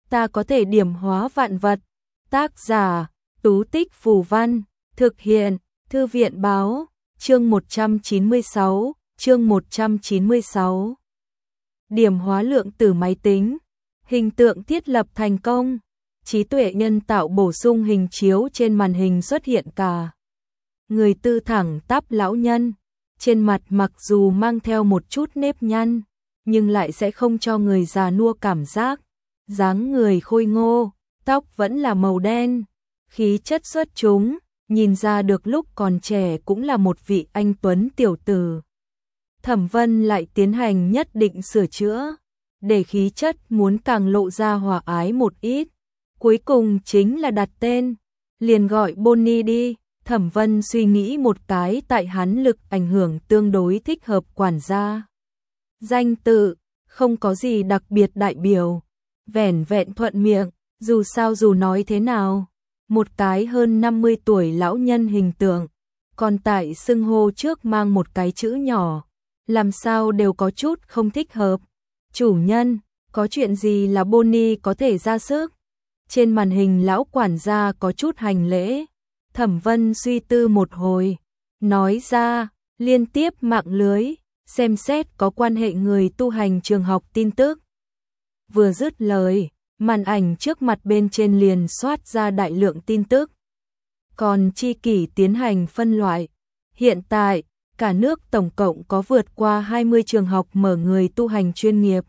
ta có thể điểm hóa vạn vật. Tác giả, Tú Tích Phù Văn, thực hiện, Thư viện Báo, chương 196, chương 196. Điểm hóa lượng tử máy tính, hình tượng thiết lập thành công, trí tuệ nhân tạo bổ sung hình chiếu trên màn hình xuất hiện cả. Người tư thẳng tắp lão nhân, trên mặt mặc dù mang theo một chút nếp nhăn, nhưng lại sẽ không cho người già nua cảm giác. Dáng người khôi ngô, tóc vẫn là màu đen, khí chất xuất chúng, nhìn ra được lúc còn trẻ cũng là một vị anh tuấn tiểu tử. Thẩm Vân lại tiến hành nhất định sửa chữa, để khí chất muốn càng lộ ra hòa ái một ít. Cuối cùng chính là đặt tên, liền gọi Bonnie đi. Thẩm Vân suy nghĩ một cái, tại hắn lực ảnh hưởng tương đối thích hợp quản gia. Danh tự, không có gì đặc biệt đại biểu, vẻn vẹn thuận miệng, dù sao dù nói thế nào. Một cái hơn 50 tuổi lão nhân hình tượng, còn tại xưng hô trước mang một cái chữ nhỏ, làm sao đều có chút không thích hợp. Chủ nhân, có chuyện gì là Bonnie có thể ra sức? Trên màn hình lão quản gia có chút hành lễ. Thẩm Vân suy tư một hồi, nói ra, liên tiếp mạng lưới, xem xét có quan hệ người tu hành trường học tin tức. Vừa dứt lời, màn ảnh trước mặt bên trên liền soát ra đại lượng tin tức. Còn chi kỷ tiến hành phân loại. Hiện tại, cả nước tổng cộng có vượt qua 20 trường học mở người tu hành chuyên nghiệp.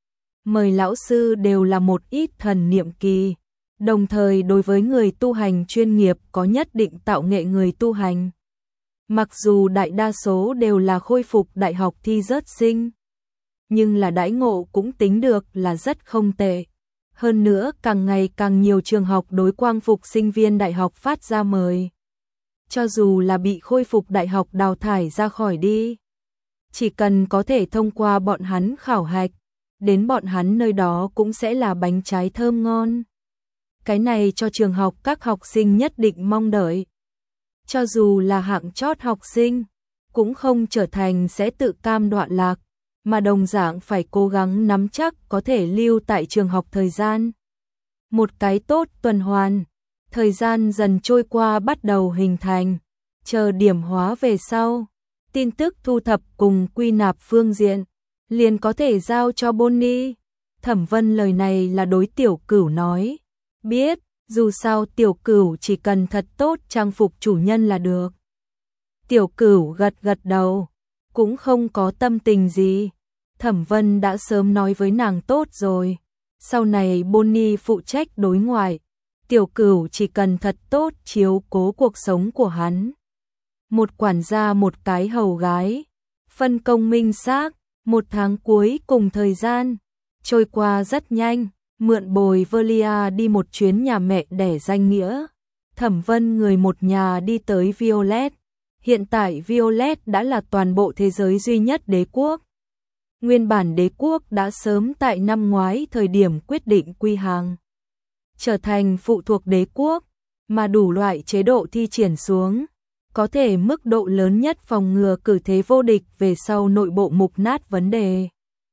Mời lão sư đều là một ít thần niệm kỳ. Đồng thời đối với người tu hành chuyên nghiệp có nhất định tạo nghệ người tu hành. Mặc dù đại đa số đều là khôi phục đại học thi rớt sinh, nhưng là đãi ngộ cũng tính được là rất không tệ. Hơn nữa càng ngày càng nhiều trường học đối quang phục sinh viên đại học phát ra mời. Cho dù là bị khôi phục đại học đào thải ra khỏi đi, chỉ cần có thể thông qua bọn hắn khảo hạch, đến bọn hắn nơi đó cũng sẽ là bánh trái thơm ngon. Cái này cho trường học các học sinh nhất định mong đợi. Cho dù là hạng chót học sinh, cũng không trở thành sẽ tự cam đọa lạc, mà đồng dạng phải cố gắng nắm chắc có thể lưu tại trường học thời gian. Một cái tốt tuần hoàn, thời gian dần trôi qua bắt đầu hình thành, chờ điểm hóa về sau, tin tức thu thập cùng quy nạp phương diện, liền có thể giao cho Bonnie. Thẩm Vân lời này là đối Tiểu Cửu nói. Biết, dù sao Tiểu Cửu chỉ cần thật tốt trang phục chủ nhân là được. Tiểu Cửu gật gật đầu, cũng không có tâm tình gì. Thẩm Vân đã sớm nói với nàng tốt rồi. Sau này Bonnie phụ trách đối ngoại, Tiểu Cửu chỉ cần thật tốt chiếu cố cuộc sống của hắn. Một quản gia một cái hầu gái, phân công minh xác. Một tháng cuối cùng thời gian trôi qua rất nhanh. Mượn bồi Velia đi một chuyến nhà mẹ đẻ danh nghĩa. Thẩm Vân người một nhà đi tới Violet. Hiện tại Violet đã là toàn bộ thế giới duy nhất đế quốc. Nguyên bản đế quốc đã sớm tại năm ngoái thời điểm quyết định quy hàng, trở thành phụ thuộc đế quốc, mà đủ loại chế độ thi triển xuống, có thể mức độ lớn nhất phòng ngừa cử thế vô địch về sau nội bộ mục nát vấn đề.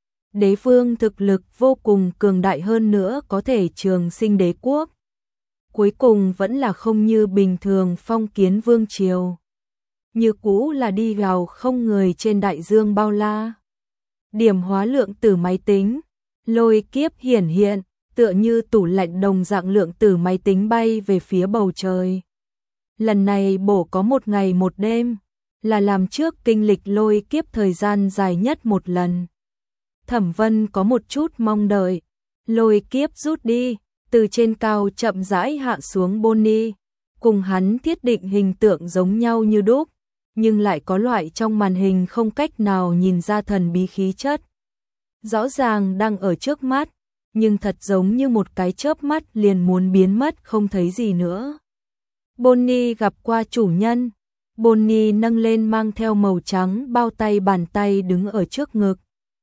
Đế vương thực lực vô cùng cường đại hơn nữa có thể trường sinh đế quốc. Cuối cùng vẫn là không như bình thường phong kiến vương triều. Như cũ là đi vào không người trên đại dương bao la. Điểm hóa lượng tử máy tính, lôi kiếp hiển hiện, tựa như tủ lạnh đồng dạng lượng tử máy tính bay về phía bầu trời. Lần này bổ có một ngày một đêm, là làm trước kinh lịch lôi kiếp thời gian dài nhất một lần. Thẩm Vân có một chút mong đợi, lôi kiếp rút đi, từ trên cao chậm rãi hạ xuống Bonnie, cùng hắn thiết định hình tượng giống nhau như đúc, nhưng lại có loại trong màn hình không cách nào nhìn ra thần bí khí chất. Rõ ràng đang ở trước mắt, nhưng thật giống như một cái chớp mắt liền muốn biến mất không thấy gì nữa. Bonnie gặp qua chủ nhân. Bonnie nâng lên mang theo màu trắng bao tay bàn tay đứng ở trước ngực.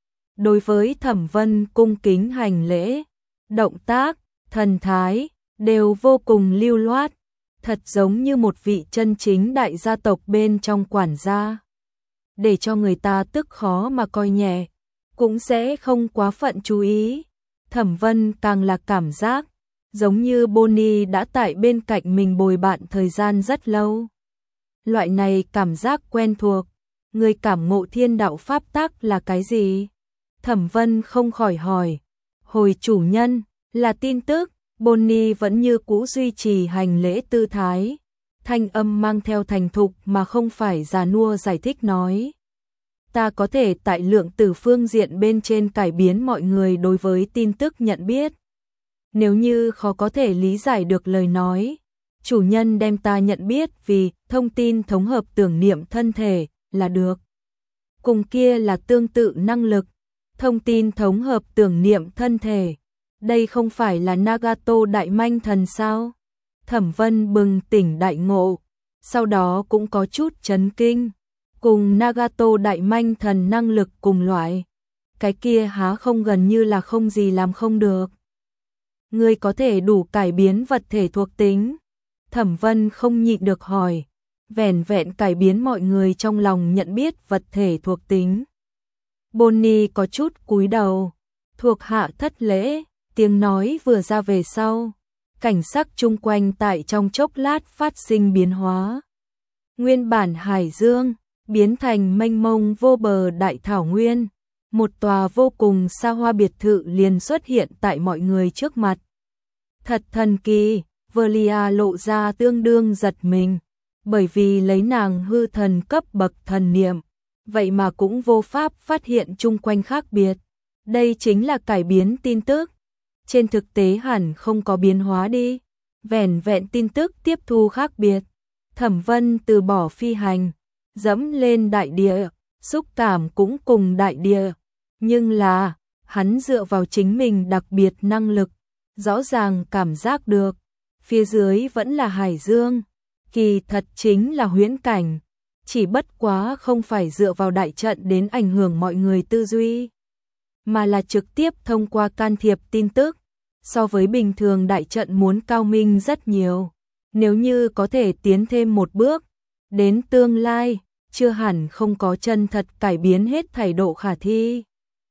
Đối với Thẩm Vân cung kính hành lễ, động tác, thần thái, đều vô cùng lưu loát, thật giống như một vị chân chính đại gia tộc bên trong quản gia. Để cho người ta tức khó mà coi nhẹ, cũng sẽ không quá phận chú ý. Thẩm Vân càng là cảm giác giống như Bonnie đã tại bên cạnh mình bồi bạn thời gian rất lâu. Loại này cảm giác quen thuộc, người cảm ngộ thiên đạo pháp tắc là cái gì? Thẩm Vân không khỏi hỏi. Hồi chủ nhân, là tin tức. Bonnie vẫn như cũ duy trì hành lễ tư thái, thanh âm mang theo thành thục mà không phải già nua giải thích nói. Ta có thể tại lượng tử phương diện bên trên cải biến mọi người đối với tin tức nhận biết. Nếu như khó có thể lý giải được lời nói, chủ nhân đem ta nhận biết vì thông tin thống hợp tưởng niệm thân thể là được. Cùng kia là tương tự năng lực, thông tin thống hợp tưởng niệm thân thể. Đây không phải là Nagato đại manh thần sao? Thẩm Vân bừng tỉnh đại ngộ, sau đó cũng có chút chấn kinh. Cùng Nagato đại manh thần năng lực cùng loại, cái kia há không gần như là không gì làm không được. Ngươi có thể đủ cải biến vật thể thuộc tính. Thẩm Vân không nhịn được hỏi, vẻn vẹn cải biến mọi người trong lòng nhận biết vật thể thuộc tính. Bonnie có chút cúi đầu, thuộc hạ thất lễ, tiếng nói vừa ra về sau, cảnh sắc chung quanh tại trong chốc lát phát sinh biến hóa. Nguyên bản hải dương biến thành mênh mông vô bờ đại thảo nguyên, một tòa vô cùng xa hoa biệt thự liền xuất hiện tại mọi người trước mặt. Thật thần kỳ, Velia lộ ra tương đương giật mình, bởi vì lấy nàng hư thần cấp bậc thần niệm, vậy mà cũng vô pháp phát hiện chung quanh khác biệt. Đây chính là cải biến tin tức. Trên thực tế hẳn không có biến hóa đi, vẻn vẹn tin tức tiếp thu khác biệt. Thẩm Vân từ bỏ phi hành, dẫm lên đại địa, xúc cảm cũng cùng đại địa, nhưng là hắn dựa vào chính mình đặc biệt năng lực, rõ ràng cảm giác được phía dưới vẫn là hải dương, kỳ thật chính là huyễn cảnh, chỉ bất quá không phải dựa vào đại trận đến ảnh hưởng mọi người tư duy, mà là trực tiếp thông qua can thiệp tin tức. So với bình thường đại trận muốn cao minh rất nhiều, nếu như có thể tiến thêm một bước, đến tương lai, chưa hẳn không có chân thật cải biến hết thảy độ khả thi.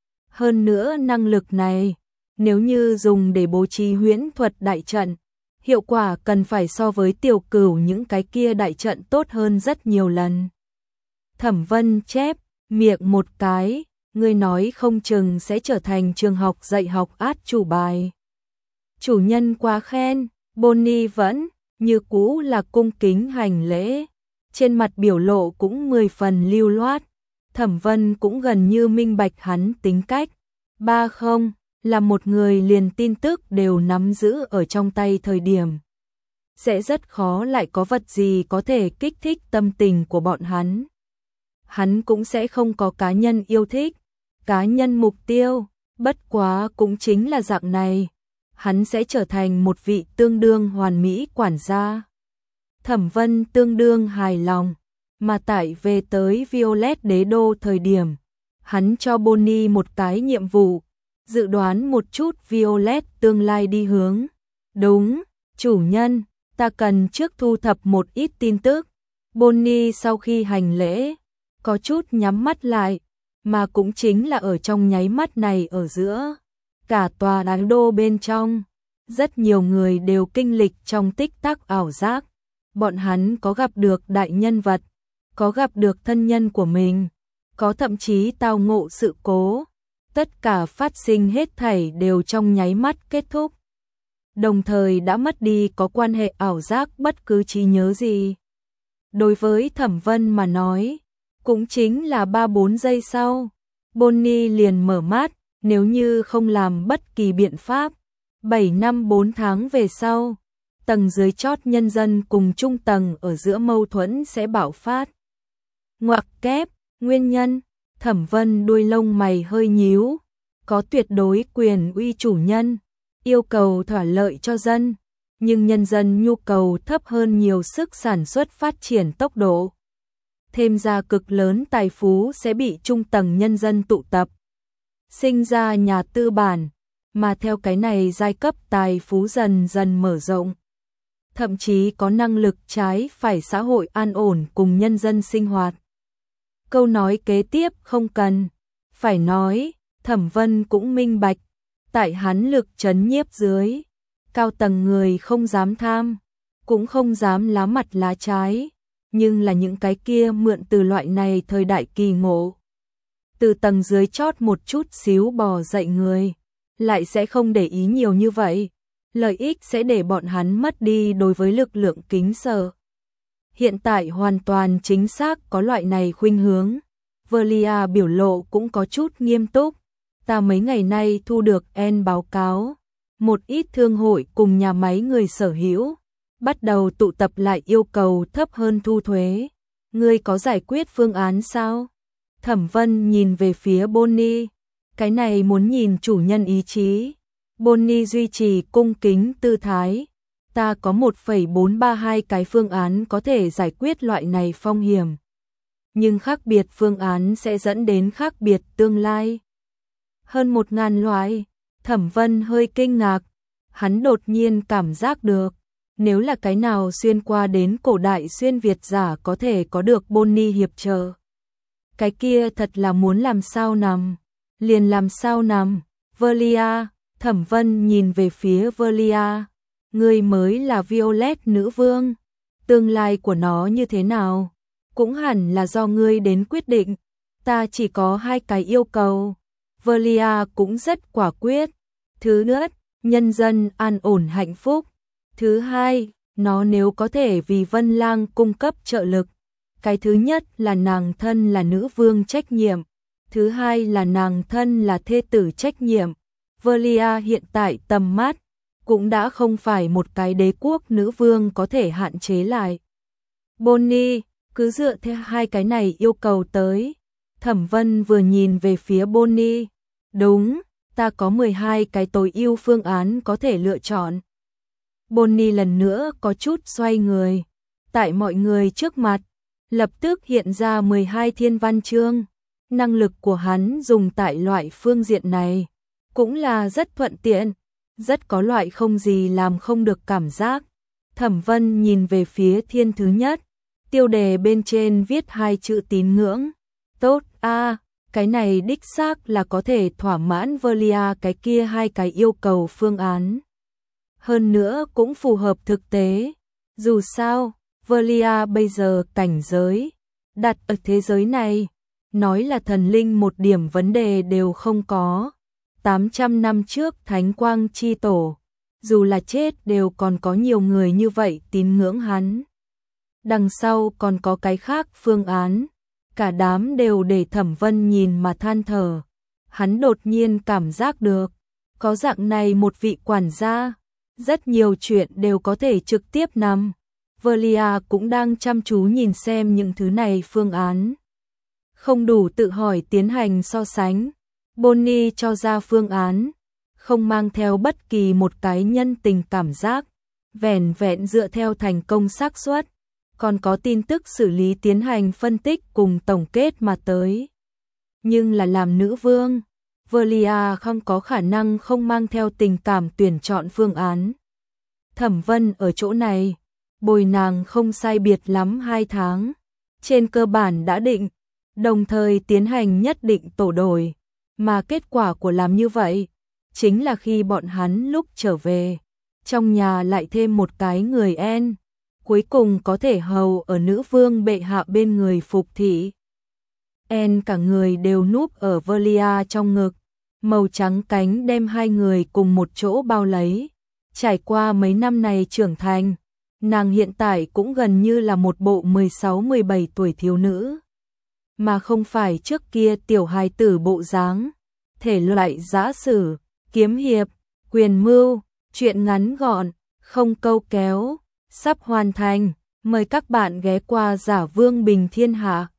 Hơn nữa năng lực này, nếu như dùng để bố trí huyễn thuật đại trận, hiệu quả cần phải so với tiểu cửu những cái kia đại trận tốt hơn rất nhiều lần. Thẩm Vân chép miệng một cái, ngươi nói không chừng sẽ trở thành trường học dạy học át chủ bài. Chủ nhân quá khen, Bonnie vẫn như cũ là cung kính hành lễ, trên mặt biểu lộ cũng 10 phần lưu loát. Thẩm Vân cũng gần như minh bạch hắn tính cách. Không, là một người liền tin tức đều nắm giữ ở trong tay thời điểm. Sẽ rất khó lại có vật gì có thể kích thích tâm tình của bọn hắn. Hắn cũng sẽ không có cá nhân yêu thích, cá nhân mục tiêu, bất quá cũng chính là dạng này. Hắn sẽ trở thành một vị tương đương hoàn mỹ quản gia. Thẩm Vân tương đương hài lòng, mà tại về tới Violet đế đô thời điểm, hắn cho Bonnie một cái nhiệm vụ, dự đoán một chút Violet tương lai đi hướng. Đúng, chủ nhân, ta cần trước thu thập một ít tin tức. Bonnie sau khi hành lễ, có chút nhắm mắt lại, mà cũng chính là ở trong nháy mắt này ở giữa. Cả tòa đế đô bên trong, rất nhiều người đều kinh lịch trong tích tắc ảo giác. Bọn hắn có gặp được đại nhân vật, có gặp được thân nhân của mình, có thậm chí tao ngộ sự cố. Tất cả phát sinh hết thảy đều trong nháy mắt kết thúc. Đồng thời đã mất đi có quan hệ ảo giác bất cứ trí nhớ gì. Đối với Thẩm Vân mà nói, cũng chính là 3-4 giây sau, Bonnie liền mở mắt. Nếu như không làm bất kỳ biện pháp, 7 năm 4 tháng về sau, tầng dưới chót nhân dân cùng trung tầng ở giữa mâu thuẫn sẽ bạo phát. Ngoặc kép, nguyên nhân, Thẩm Vân đuôi lông mày hơi nhíu, có tuyệt đối quyền uy chủ nhân, yêu cầu thỏa lợi cho dân, nhưng nhân dân nhu cầu thấp hơn nhiều sức sản xuất phát triển tốc độ. Thêm ra cực lớn tài phú sẽ bị trung tầng nhân dân tụ tập. Sinh ra nhà tư bản, mà theo cái này giai cấp tài phú dần dần mở rộng. Thậm chí có năng lực trái phải xã hội an ổn cùng nhân dân sinh hoạt. Câu nói kế tiếp không cần, phải nói, Thẩm Vân cũng minh bạch, Tại hắn lực trấn nhiếp dưới, cao tầng người không dám tham, cũng không dám lá mặt lá trái, nhưng là những cái kia mượn từ loại này thời đại kỳ ngộ. Từ tầng dưới chót một chút xíu bò dậy người, lại sẽ không để ý nhiều như vậy, lợi ích sẽ để bọn hắn mất đi đối với lực lượng kính sợ. Hiện tại hoàn toàn chính xác có loại này khuynh hướng. Velia biểu lộ cũng có chút nghiêm túc. Ta mấy ngày nay thu được N báo cáo, một ít thương hội cùng nhà máy người sở hữu bắt đầu tụ tập lại yêu cầu thấp hơn thu thuế. Ngươi có giải quyết phương án sao? Thẩm Vân nhìn về phía Bonnie, cái này muốn nhìn chủ nhân ý chí. Bonnie duy trì cung kính tư thái. Ta có 1,432 cái phương án có thể giải quyết loại này phong hiểm. Nhưng khác biệt phương án sẽ dẫn đến khác biệt tương lai. Hơn 1000 loại, Thẩm Vân hơi kinh ngạc. Hắn đột nhiên cảm giác được, nếu là cái nào xuyên qua đến cổ đại xuyên Việt giả có thể có được Bonnie hiệp trợ. Cái kia thật là muốn làm sao nằm, liền làm sao nằm. Velia, Thẩm Vân nhìn về phía Velia. Ngươi mới là Violet nữ vương, tương lai của nó như thế nào, cũng hẳn là do ngươi đến quyết định. Ta chỉ có 2 cái yêu cầu. Velia cũng rất quả quyết. Thứ nhất, nhân dân an ổn hạnh phúc. Thứ hai, nó nếu có thể vì Vân Lang cung cấp trợ lực. Cái thứ nhất là nàng thân là nữ vương trách nhiệm. Thứ hai là nàng thân là thê tử trách nhiệm. Velia hiện tại tầm mắt cũng đã không phải một cái đế quốc nữ vương có thể hạn chế lại. Bonnie, cứ dựa theo 2 cái này yêu cầu tới. Thẩm Vân vừa nhìn về phía Bonnie. Đúng, ta có 12 cái tối ưu phương án có thể lựa chọn. Bonnie lần nữa có chút xoay người. Tại mọi người trước mặt, lập tức hiện ra 12 thiên văn chương. Năng lực của hắn dùng tại loại phương diện này cũng là rất thuận tiện, rất có loại không gì làm không được cảm giác. Thẩm Vân nhìn về phía thiên thứ nhất, tiêu đề bên trên viết 2 chữ tín ngưỡng. Tốt a, cái này đích xác là có thể thỏa mãn Velia cái kia 2 cái yêu cầu phương án. Hơn nữa cũng phù hợp thực tế. Dù sao, Velia bây giờ cảnh giới đặt ở thế giới này, nói là thần linh một điểm vấn đề đều không có. 800 năm trước Thánh Quang Chi Tổ, dù là chết đều còn có nhiều người như vậy tín ngưỡng hắn. Đằng sau còn có cái khác phương án, cả đám đều để Thẩm Vân nhìn mà than thở. Hắn đột nhiên cảm giác được, có dạng này một vị quản gia, rất nhiều chuyện đều có thể trực tiếp nằm. Velia cũng đang chăm chú nhìn xem những thứ này phương án. Không đủ tự hỏi tiến hành so sánh. Bonnie cho ra phương án, không mang theo bất kỳ một cái nhân tình cảm giác, vẻn vẹn dựa theo thành công xác suất, còn có tin tức xử lý tiến hành phân tích cùng tổng kết mà tới. Nhưng là làm nữ vương, Velia không có khả năng không mang theo tình cảm tuyển chọn phương án. Thẩm Vân ở chỗ này, bồi nàng không sai biệt lắm 2 tháng, trên cơ bản đã định, đồng thời tiến hành nhất định tổ đổi. Mà kết quả của làm như vậy, chính là khi bọn hắn lúc trở về, trong nhà lại thêm một cái người En, cuối cùng có thể hầu ở nữ vương bệ hạ bên người phục thị. En cả người đều núp ở Velia trong ngực, màu trắng cánh đem 2 người cùng một chỗ bao lấy. Trải qua mấy năm này trưởng thành, nàng hiện tại cũng gần như là một bộ 16-17 tuổi thiếu nữ. Mà không phải trước kia tiểu hài tử bộ dáng, thể loại giã sử, kiếm hiệp, quyền mưu, chuyện ngắn gọn, không câu kéo, sắp hoàn thành, mời các bạn ghé qua Giả Vương Bình Thiên Hạ.